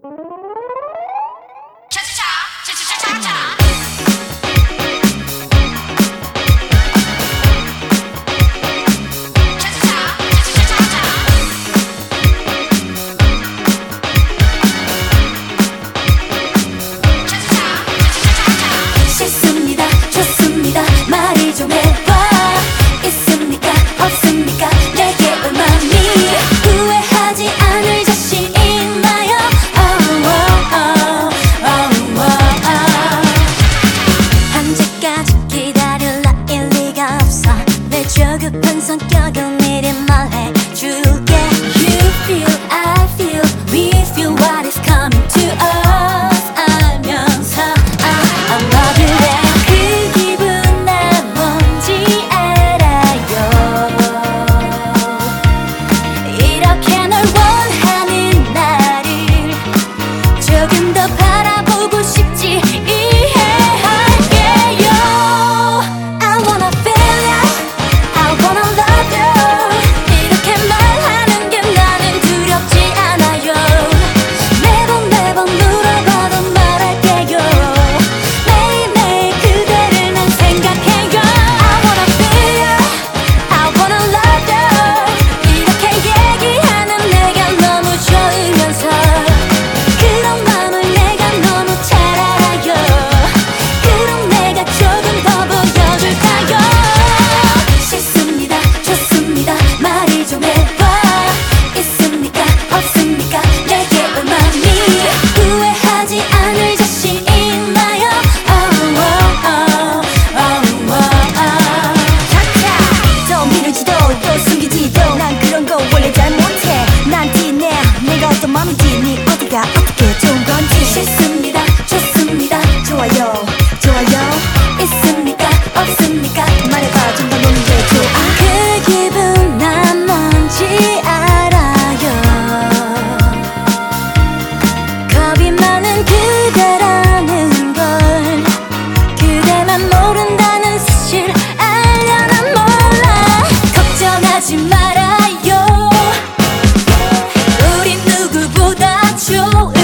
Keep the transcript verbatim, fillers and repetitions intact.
차차차 차차차차차 싫습니다, 좋습니다, 말을 좀 해봐. 있습니까, 없습니까, 내게 얼마니. 후회하지 않을 자신 있나요? Oh, oh, oh, oh, oh, oh. 언제까지 기다릴라 일리가 없어. 내 조급한 성격을 미리 말해줄게. You feel, I feel, we feel what is coming to us. 알면서 I'm loving it. 그 기분 난 뭔지 알아요. 이렇게 널 원하는 나를 조금 더 바라보고 싶지. 이해할게요. I wanna feel you, I wanna love you. 이렇게 말하는 게 나는 두렵지 않아요. 매번 매번 물어봐도 말할게요. 매일매일 그대를 난 생각해요. I wanna feel you, I wanna love you. 이렇게 얘기하는 내가 너무 좋으면서 그런 마음을 내가 너무 잘 알아요. 그럼 내가 조금 더 보여줄까요? 싫습니다, 좋습니다, 말을 좀 해봐. 있습니까, 없습니까, 내게 얼마니. 후회하지 않을 자신 있나요? Oh, oh, oh, oh, oh, oh. 또 미루지도 또 숨기지도 난 그런 거 원래 잘 못해. 난 티내 내가 어떤 맘인지 네 어디가 어떻게 좋은 건지. 싫습니다, 좋습니다, 좋아요, 좋아요. 있습니까, 없습니까, 말해봐. 좀 더 노는 게 좋아. 그 기분 난 뭔지 알아요. 겁이 많은 그대라는 걸 그대만 모른다는 사실 알려. 난 몰라, 걱정하지 말아요. 우린 누구보다 좋은